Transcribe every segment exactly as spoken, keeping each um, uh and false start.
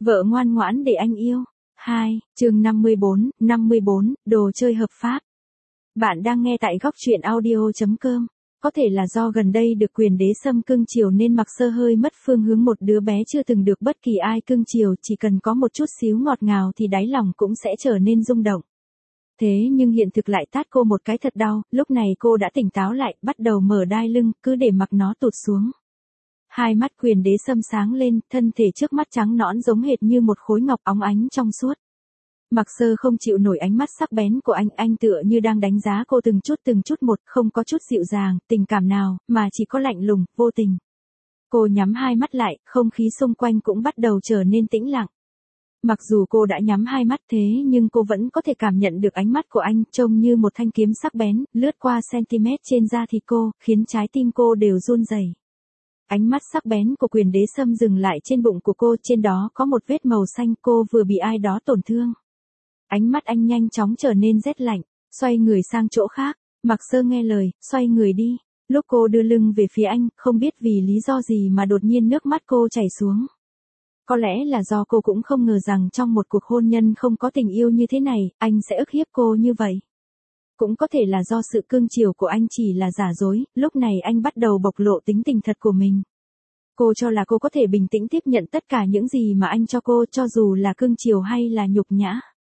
Vợ ngoan ngoãn để anh yêu. hai, chương năm mươi bốn, năm mươi bốn, đồ chơi hợp pháp. Bạn đang nghe tại góc truyện audio chấm com. Có thể là do gần đây được quyền đế sâm cưng chiều nên Mạc Sơ hơi mất phương hướng, một đứa bé chưa từng được bất kỳ ai cưng chiều, chỉ cần có một chút xíu ngọt ngào thì đáy lòng cũng sẽ trở nên rung động. Thế nhưng hiện thực lại tát cô một cái thật đau, lúc này cô đã tỉnh táo lại, bắt đầu mở đai lưng, cứ để mặc nó tụt xuống. Hai mắt quyền đế sâm sáng lên, thân thể trước mắt trắng nõn giống hệt như một khối ngọc óng ánh trong suốt. Mạc Sơ không chịu nổi ánh mắt sắc bén của anh, anh tựa như đang đánh giá cô từng chút từng chút một, không có chút dịu dàng, tình cảm nào, mà chỉ có lạnh lùng, vô tình. Cô nhắm hai mắt lại, không khí xung quanh cũng bắt đầu trở nên tĩnh lặng. Mặc dù cô đã nhắm hai mắt thế nhưng cô vẫn có thể cảm nhận được ánh mắt của anh, trông như một thanh kiếm sắc bén, lướt qua cm trên da thịt cô, khiến trái tim cô đều run rẩy. Ánh mắt sắc bén của quyền đế sâm dừng lại trên bụng của cô, trên đó có một vết màu xanh, cô vừa bị ai đó tổn thương. Ánh mắt anh nhanh chóng trở nên rét lạnh, xoay người sang chỗ khác. Mạc Sơ nghe lời, xoay người đi. Lúc cô đưa lưng về phía anh, không biết vì lý do gì mà đột nhiên nước mắt cô chảy xuống. Có lẽ là do cô cũng không ngờ rằng trong một cuộc hôn nhân không có tình yêu như thế này, anh sẽ ức hiếp cô như vậy. Cũng có thể là do sự cưng chiều của anh chỉ là giả dối, lúc này anh bắt đầu bộc lộ tính tình thật của mình. Cô cho là cô có thể bình tĩnh tiếp nhận tất cả những gì mà anh cho cô, cho dù là cưng chiều hay là nhục nhã.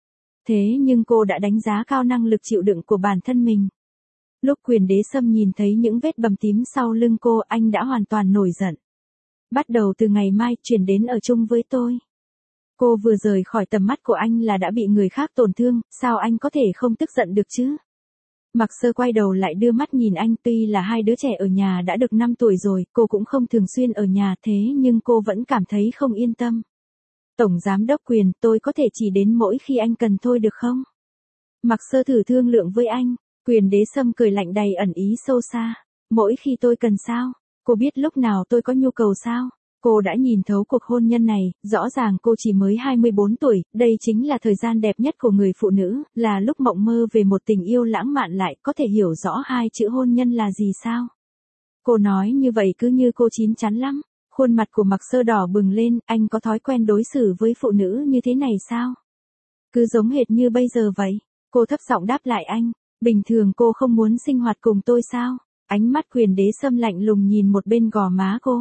Thế nhưng cô đã đánh giá cao năng lực chịu đựng của bản thân mình. Lúc quyền đế sâm nhìn thấy những vết bầm tím sau lưng cô, anh đã hoàn toàn nổi giận. Bắt đầu từ ngày mai, chuyển đến ở chung với tôi. Cô vừa rời khỏi tầm mắt của anh là đã bị người khác tổn thương, sao anh có thể không tức giận được chứ? Mạc Sơ quay đầu lại đưa mắt nhìn anh, tuy là hai đứa trẻ ở nhà đã được năm tuổi rồi, cô cũng không thường xuyên ở nhà, thế nhưng cô vẫn cảm thấy không yên tâm. Tổng giám đốc Quyền, tôi có thể chỉ đến mỗi khi anh cần thôi được không? Mạc Sơ thử thương lượng với anh. Quyền đế sâm cười lạnh đầy ẩn ý sâu xa. Mỗi khi tôi cần sao? Cô biết lúc nào tôi có nhu cầu sao? Cô đã nhìn thấu cuộc hôn nhân này, rõ ràng cô chỉ mới hai mươi bốn tuổi, đây chính là thời gian đẹp nhất của người phụ nữ, là lúc mộng mơ về một tình yêu lãng mạn, lại có thể hiểu rõ hai chữ hôn nhân là gì sao? Cô nói như vậy cứ như cô chín chắn lắm. Khuôn mặt của Mạc Sơ đỏ bừng lên, anh có thói quen đối xử với phụ nữ như thế này sao? Cứ giống hệt như bây giờ vậy. Cô thấp giọng đáp lại anh, bình thường cô không muốn sinh hoạt cùng tôi sao? Ánh mắt quyền đế sâm lạnh lùng nhìn một bên gò má cô.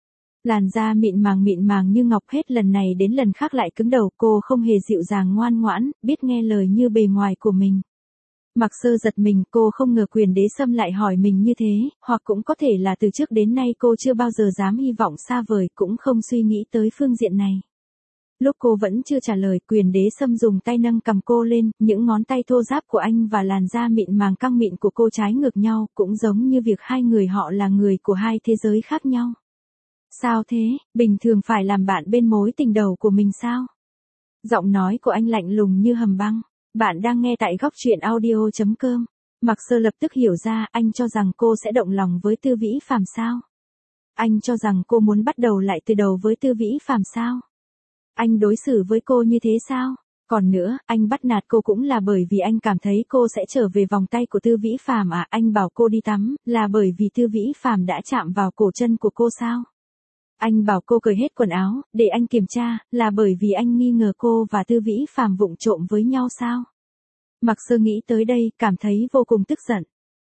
Làn da mịn màng mịn màng như ngọc, hết lần này đến lần khác lại cứng đầu, cô không hề dịu dàng ngoan ngoãn, biết nghe lời như bề ngoài của mình. Mạc Sơ giật mình, cô không ngờ quyền đế sâm lại hỏi mình như thế, hoặc cũng có thể là từ trước đến nay cô chưa bao giờ dám hy vọng xa vời, cũng không suy nghĩ tới phương diện này. Lúc cô vẫn chưa trả lời, quyền đế sâm dùng tay nâng cầm cô lên, những ngón tay thô ráp của anh và làn da mịn màng căng mịn của cô trái ngược nhau, cũng giống như việc hai người họ là người của hai thế giới khác nhau. Sao thế, bình thường phải làm bạn bên mối tình đầu của mình sao? Giọng nói của anh lạnh lùng như hầm băng. Bạn đang nghe tại góc truyện audio chấm com. Mạc Sơ lập tức hiểu ra, anh cho rằng cô sẽ động lòng với Tư Vĩ Phàm sao? Anh cho rằng cô muốn bắt đầu lại từ đầu với Tư Vĩ Phàm sao? Anh đối xử với cô như thế sao? Còn nữa, anh bắt nạt cô cũng là bởi vì anh cảm thấy cô sẽ trở về vòng tay của Tư Vĩ Phàm à? Anh bảo cô đi tắm, là bởi vì Tư Vĩ Phàm đã chạm vào cổ chân của cô sao? Anh bảo cô cởi hết quần áo, để anh kiểm tra, là bởi vì anh nghi ngờ cô và Tư Vĩ Phàm vụng trộm với nhau sao? Mạc Sơ nghĩ tới đây, cảm thấy vô cùng tức giận.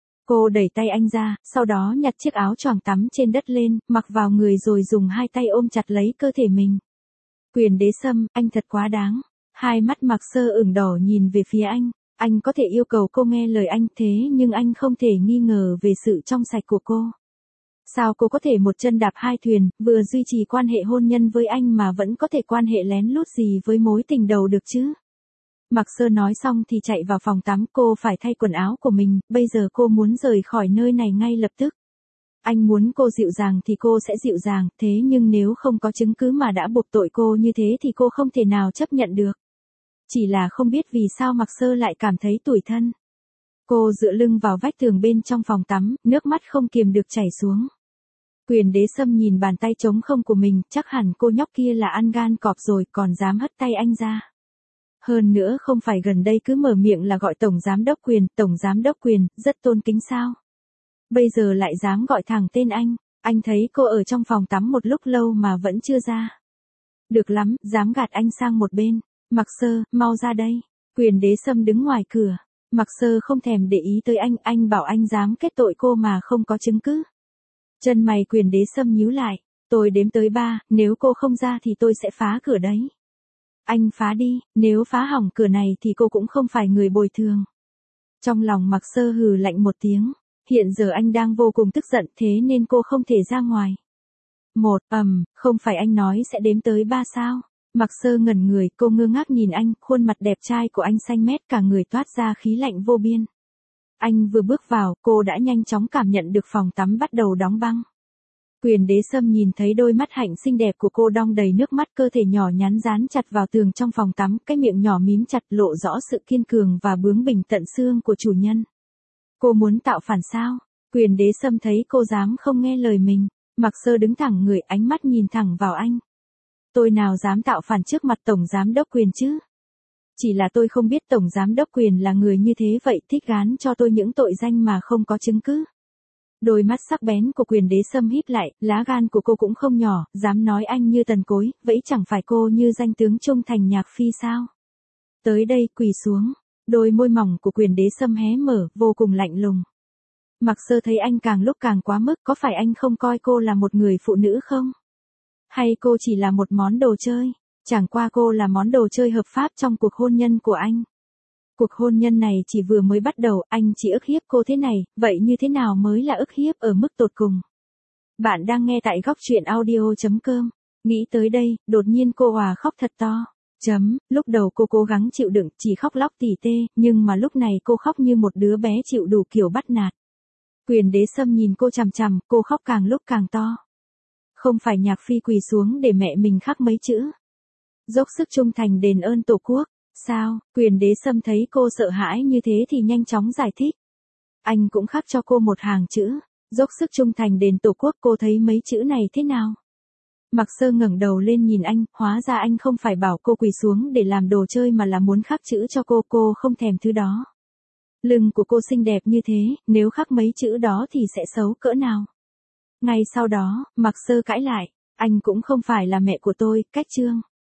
Cô đẩy tay anh ra, sau đó nhặt chiếc áo choàng tắm trên đất lên, mặc vào người rồi dùng hai tay ôm chặt lấy cơ thể mình. Quyền đế sâm, anh thật quá đáng. Hai mắt Mạc Sơ ửng đỏ nhìn về phía anh. Anh có thể yêu cầu cô nghe lời anh, thế nhưng anh không thể nghi ngờ về sự trong sạch của cô. Sao cô có thể một chân đạp hai thuyền, vừa duy trì quan hệ hôn nhân với anh mà vẫn có thể quan hệ lén lút gì với mối tình đầu được chứ? Mạc Sơ nói xong thì chạy vào phòng tắm, cô phải thay quần áo của mình, bây giờ cô muốn rời khỏi nơi này ngay lập tức. Anh muốn cô dịu dàng thì cô sẽ dịu dàng, thế nhưng nếu không có chứng cứ mà đã buộc tội cô như thế thì cô không thể nào chấp nhận được. Chỉ là không biết vì sao Mạc Sơ lại cảm thấy tủi thân. Cô dựa lưng vào vách tường bên trong phòng tắm, nước mắt không kiềm được chảy xuống. Quyền đế sâm nhìn bàn tay trống không của mình, chắc hẳn cô nhóc kia là ăn gan cọp rồi, còn dám hất tay anh ra. Hơn nữa không phải gần đây cứ mở miệng là gọi Tổng Giám đốc Quyền, Tổng Giám đốc Quyền, rất tôn kính sao? Bây giờ lại dám gọi thẳng tên anh, anh thấy cô ở trong phòng tắm một lúc lâu mà vẫn chưa ra. Được lắm, dám gạt anh sang một bên. Mặc Sơ, mau ra đây. Quyền Đế Sâm đứng ngoài cửa. Mặc Sơ không thèm để ý tới anh, anh bảo anh dám kết tội cô mà không có chứng cứ. Chân mày Quyền Đế Sâm nhíu lại. Tôi đếm tới ba, nếu cô không ra thì tôi sẽ phá cửa đấy. Anh phá đi, nếu phá hỏng cửa này thì cô cũng không phải người bồi thường. Trong lòng Mặc Sơ hừ lạnh một tiếng. Hiện giờ anh đang vô cùng tức giận thế nên cô không thể ra ngoài. Một, ầm, không phải anh nói sẽ đếm tới ba sao? Mặc Sơ ngẩn người, cô ngơ ngác nhìn anh, khuôn mặt đẹp trai của anh xanh mét cả người toát ra khí lạnh vô biên. Anh vừa bước vào, cô đã nhanh chóng cảm nhận được phòng tắm bắt đầu đóng băng. Quyền Đế Sâm nhìn thấy đôi mắt hạnh xinh đẹp của cô đong đầy nước mắt, cơ thể nhỏ nhắn dán chặt vào tường trong phòng tắm, cái miệng nhỏ mím chặt lộ rõ sự kiên cường và bướng bỉnh tận xương của chủ nhân. Cô muốn tạo phản sao? Quyền Đế Sâm thấy cô dám không nghe lời mình. Mặc Sơ đứng thẳng người, ánh mắt nhìn thẳng vào anh. Tôi nào dám tạo phản trước mặt Tổng Giám Đốc Quyền chứ? Chỉ là tôi không biết Tổng Giám Đốc Quyền là người như thế vậy, thích gán cho tôi những tội danh mà không có chứng cứ. Đôi mắt sắc bén của Quyền Đế Sâm híp lại, lá gan của cô cũng không nhỏ, dám nói anh như tần cối, vậy chẳng phải cô như danh tướng trung thành Nhạc Phi sao? Tới đây, quỳ xuống. Đôi môi mỏng của Quyền Đế Sâm hé mở, vô cùng lạnh lùng. Mặc Sơ thấy anh càng lúc càng quá mức, có phải anh không coi cô là một người phụ nữ không? Hay cô chỉ là một món đồ chơi? Chẳng qua cô là món đồ chơi hợp pháp trong cuộc hôn nhân của anh. Cuộc hôn nhân này chỉ vừa mới bắt đầu, anh chỉ ức hiếp cô thế này, vậy như thế nào mới là ức hiếp ở mức tột cùng? Bạn đang nghe tại góc truyện audio chấm com. Nghĩ tới đây, đột nhiên cô òa khóc thật to. Chấm, lúc đầu cô cố gắng chịu đựng, chỉ khóc lóc tỉ tê, nhưng mà lúc này cô khóc như một đứa bé chịu đủ kiểu bắt nạt. Quyền Đế Sâm nhìn cô chằm chằm, cô khóc càng lúc càng to. Không phải Nhạc Phi quỳ xuống để mẹ mình khắc mấy chữ. Dốc sức trung thành đền ơn Tổ quốc. Sao? Quyền Đế Sâm thấy cô sợ hãi như thế thì nhanh chóng giải thích. Anh cũng khắc cho cô một hàng chữ. Dốc sức trung thành đền Tổ quốc, cô thấy mấy chữ này thế nào? Mặc Sơ ngẩng đầu lên nhìn anh, hóa ra anh không phải bảo cô quỳ xuống để làm đồ chơi mà là muốn khắc chữ cho cô, cô không thèm thứ đó. Lưng của cô xinh đẹp như thế, nếu khắc mấy chữ đó thì sẽ xấu cỡ nào? Ngay sau đó, Mặc Sơ cãi lại, anh cũng không phải là mẹ của tôi, cách chương.